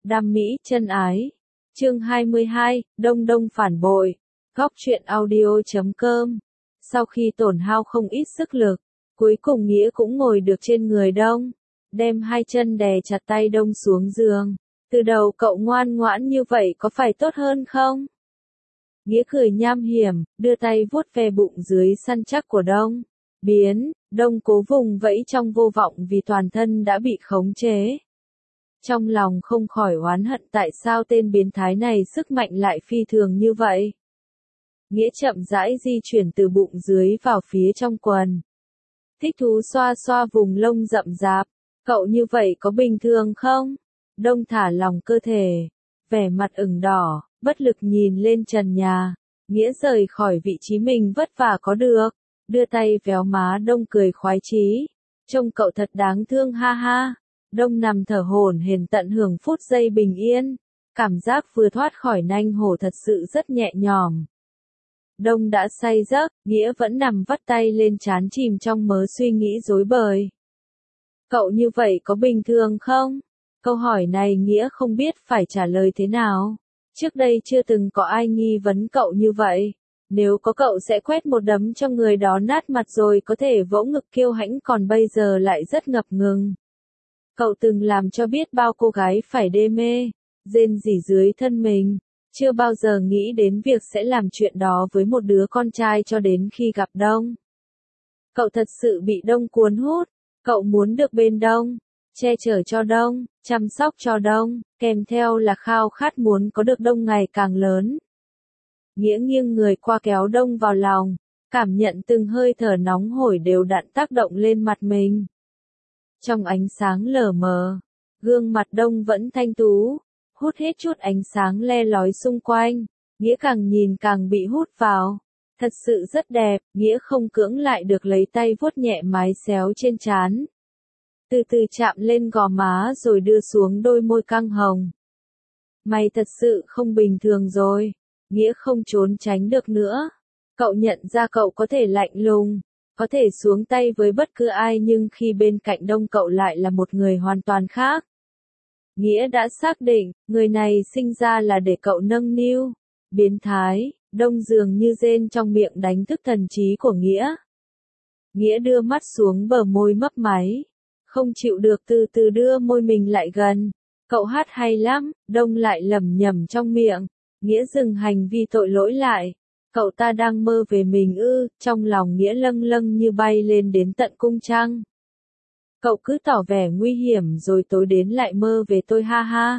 Đam mỹ chân ái. Chương 22, Đông Đông phản bội. Góc truyện audio.com. Sau khi tổn hao không ít sức lực, cuối cùng Nghĩa cũng ngồi được trên người Đông, đem hai chân đè chặt tay Đông xuống giường. Từ đầu cậu ngoan ngoãn như vậy có phải tốt hơn không? Nghĩa cười nham hiểm, đưa tay vuốt ve bụng dưới săn chắc của Đông. Đông cố vùng vẫy trong vô vọng vì toàn thân đã bị khống chế. Trong lòng không khỏi oán hận tại sao tên biến thái này sức mạnh lại phi thường như vậy. Nghĩa chậm rãi di chuyển từ bụng dưới vào phía trong quần. Thích thú xoa xoa vùng lông rậm rạp. Cậu như vậy có bình thường không? Đông thả lòng cơ thể, vẻ mặt ửng đỏ, bất lực nhìn lên trần nhà. Nghĩa rời khỏi vị trí mình vất vả có được, đưa tay véo má Đông cười khoái chí. Trông cậu thật đáng thương ha ha. Đông nằm thở hổn hển tận hưởng phút giây bình yên. Cảm giác vừa thoát khỏi nanh hổ thật sự rất nhẹ nhõm. Đông đã say giấc, Nghĩa vẫn nằm vắt tay lên trán chìm trong mớ suy nghĩ rối bời. Cậu như vậy có bình thường không? Câu hỏi này Nghĩa không biết phải trả lời thế nào. Trước đây chưa từng có ai nghi vấn cậu như vậy. Nếu có cậu sẽ quét một đấm cho người đó nát mặt rồi có thể vỗ ngực kiêu hãnh, còn bây giờ lại rất ngập ngừng. Cậu từng làm cho biết bao cô gái phải đê mê, rên rỉ dưới thân mình. Chưa bao giờ nghĩ đến việc sẽ làm chuyện đó với một đứa con trai cho đến khi gặp Đông. Cậu thật sự bị Đông cuốn hút. Cậu muốn được bên Đông, che chở cho Đông, chăm sóc cho Đông, kèm theo là khao khát muốn có được Đông ngày càng lớn. Nghĩa nghiêng người qua kéo Đông vào lòng, cảm nhận từng hơi thở nóng hổi đều đặn tác động lên mặt mình. Trong ánh sáng lờ mờ, gương mặt Đông vẫn thanh tú, hút hết chút ánh sáng le lói xung quanh. Nghĩa càng nhìn càng bị hút vào. Thật sự rất đẹp, Nghĩa không cưỡng lại được lấy tay vuốt nhẹ mái xéo trên trán. Từ từ chạm lên gò má rồi đưa xuống đôi môi căng hồng. Mày thật sự không bình thường rồi. Nghĩa không trốn tránh được nữa. Cậu nhận ra cậu có thể lạnh lùng, có thể xuống tay với bất cứ ai, nhưng khi bên cạnh Đông cậu lại là một người hoàn toàn khác. Nghĩa đã xác định, người này sinh ra là để cậu nâng niu. Biến thái. Đông dường như rên trong miệng đánh thức thần trí của Nghĩa. Nghĩa đưa mắt xuống bờ môi mấp máy. Không chịu được từ từ đưa môi mình lại gần. Cậu hát hay lắm, Đông lại lẩm nhẩm trong miệng. Nghĩa dừng hành vi tội lỗi lại. Cậu ta đang mơ về mình ư? Trong lòng Nghĩa lâng lâng như bay lên đến tận cung trăng. Cậu cứ tỏ vẻ nguy hiểm rồi tối đến lại mơ về tôi ha ha.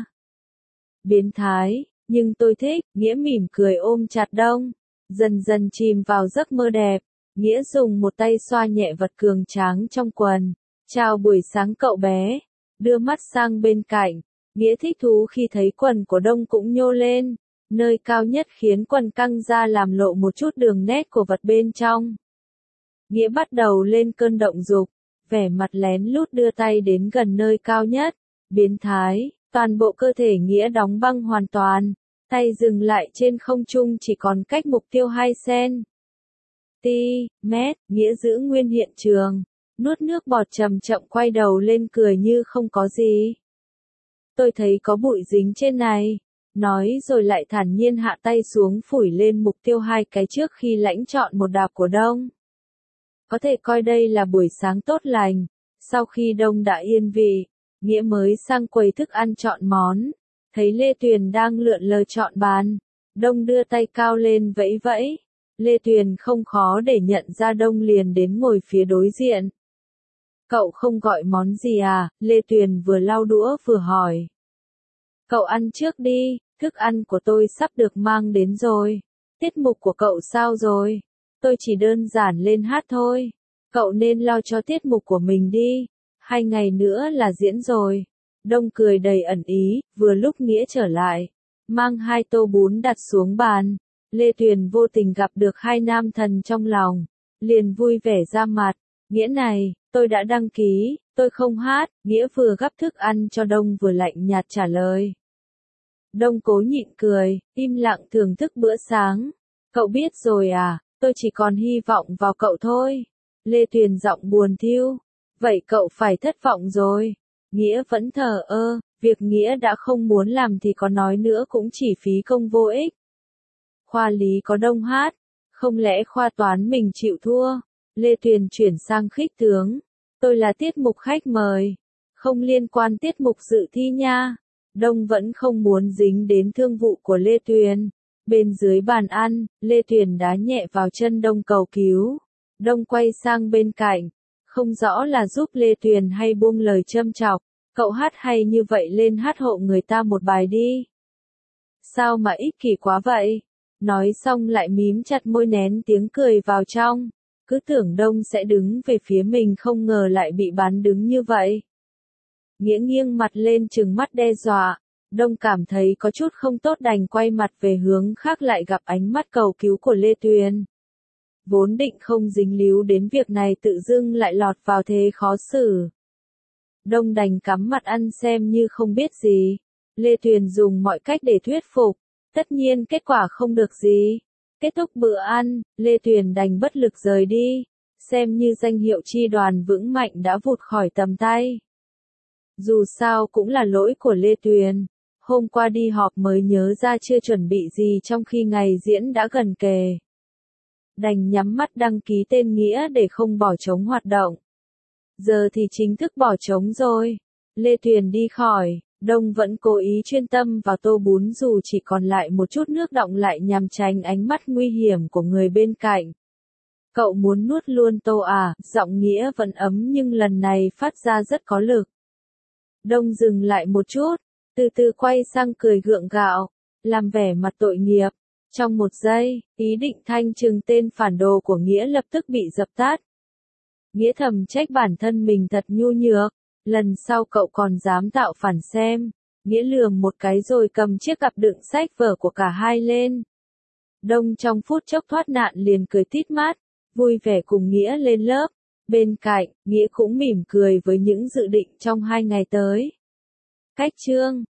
Biến thái. Nhưng tôi thích. Nghĩa mỉm cười ôm chặt Đông, dần dần chìm vào giấc mơ đẹp. Nghĩa dùng một tay xoa nhẹ vật cường tráng trong quần. Chào buổi sáng cậu bé. Đưa mắt sang bên cạnh. Nghĩa thích thú khi thấy quần của Đông cũng nhô lên. Nơi cao nhất khiến quần căng ra làm lộ một chút đường nét của vật bên trong. Nghĩa bắt đầu lên cơn động dục. Vẻ mặt lén lút đưa tay đến gần nơi cao nhất. Biến thái. Toàn bộ cơ thể Nghĩa đóng băng hoàn toàn. Tay dừng lại trên không trung chỉ còn cách mục tiêu 2 cm. Nghĩa giữ nguyên hiện trường. Nuốt nước bọt chậm chậm quay đầu lên cười như không có gì. Tôi thấy có bụi dính trên này. Nói rồi lại thản nhiên hạ tay xuống phủi lên mục tiêu 2 cái trước khi lãnh chọn một đạp của Đông. Có thể coi đây là buổi sáng tốt lành. Sau khi Đông đã yên vị, Nghĩa mới sang quầy thức ăn chọn món. Thấy Lê Tuyền đang lượn lờ chọn bàn. Đông đưa tay cao lên vẫy vẫy. Lê Tuyền không khó để nhận ra Đông liền đến ngồi phía đối diện. Cậu không gọi món gì à? Lê Tuyền vừa lau đũa vừa hỏi. Cậu ăn trước đi, thức ăn của tôi sắp được mang đến rồi. Tiết mục của cậu sao rồi? Tôi chỉ đơn giản lên hát thôi. Cậu nên lo cho tiết mục của mình đi. 2 ngày nữa là diễn rồi. Đông cười đầy ẩn ý, vừa lúc Nghĩa trở lại. Mang 2 tô bún đặt xuống bàn. Lê Tuyền vô tình gặp được 2 nam thần trong lòng. Liền vui vẻ ra mặt. Nghĩa này, tôi đã đăng ký, tôi không hát. Nghĩa vừa gắp thức ăn cho Đông vừa lạnh nhạt trả lời. Đông cố nhịn cười, im lặng thưởng thức bữa sáng. Cậu biết rồi à, tôi chỉ còn hy vọng vào cậu thôi. Lê Tuyền giọng buồn thiu. Vậy cậu phải thất vọng rồi. Nghĩa vẫn thờ ơ, việc Nghĩa đã không muốn làm thì có nói nữa cũng chỉ phí công vô ích. Khoa lý có đông hát, không lẽ khoa toán mình chịu thua? Lê Tuyền chuyển sang khích tướng. Tôi là tiết mục khách mời, không liên quan tiết mục dự thi nha. Đông vẫn không muốn dính đến thương vụ của Lê Tuyền. Bên dưới bàn ăn, Lê Tuyền đá nhẹ vào chân Đông cầu cứu. Đông quay sang bên cạnh, không rõ là giúp Lê Tuyền hay buông lời châm chọc. Cậu hát hay như vậy lên hát hộ người ta một bài đi. Sao mà ích kỷ quá vậy? Nói xong lại mím chặt môi nén tiếng cười vào trong. Cứ tưởng Đông sẽ đứng về phía mình không ngờ lại bị bán đứng như vậy. Nghĩa nghiêng mặt lên trừng mắt đe dọa. Đông cảm thấy có chút không tốt đành quay mặt về hướng khác lại gặp ánh mắt cầu cứu của Lê Tuyền. Vốn định không dính líu đến việc này tự dưng lại lọt vào thế khó xử. Đông đành cắm mặt ăn xem như không biết gì. Lê Tuyền dùng mọi cách để thuyết phục. Tất nhiên kết quả không được gì. Kết thúc bữa ăn, Lê Tuyền đành bất lực rời đi. Xem như danh hiệu chi đoàn vững mạnh đã vụt khỏi tầm tay. Dù sao cũng là lỗi của Lê Tuyền. Hôm qua đi họp mới nhớ ra chưa chuẩn bị gì trong khi ngày diễn đã gần kề. Đành nhắm mắt đăng ký tên Nghĩa để không bỏ trống hoạt động. Giờ thì chính thức bỏ trống rồi. Lê Tuyền đi khỏi, Đông vẫn cố ý chuyên tâm vào tô bún dù chỉ còn lại một chút nước đọng lại nhằm tránh ánh mắt nguy hiểm của người bên cạnh. Cậu muốn nuốt luôn tô à? Giọng Nghĩa vẫn ấm nhưng lần này phát ra rất có lực. Đông dừng lại một chút, từ từ quay sang cười gượng gạo, làm vẻ mặt tội nghiệp. Trong một giây, ý định thanh trừng tên phản đồ của Nghĩa lập tức bị dập tắt. Nghĩa thầm trách bản thân mình thật nhu nhược, lần sau cậu còn dám tạo phản xem. Nghĩa lườm một cái rồi cầm chiếc cặp đựng sách vở của cả hai lên. Đông trong phút chốc thoát nạn liền cười tít mắt, vui vẻ cùng Nghĩa lên lớp. Bên cạnh, Nghĩa cũng mỉm cười với những dự định trong 2 ngày tới. Cách chương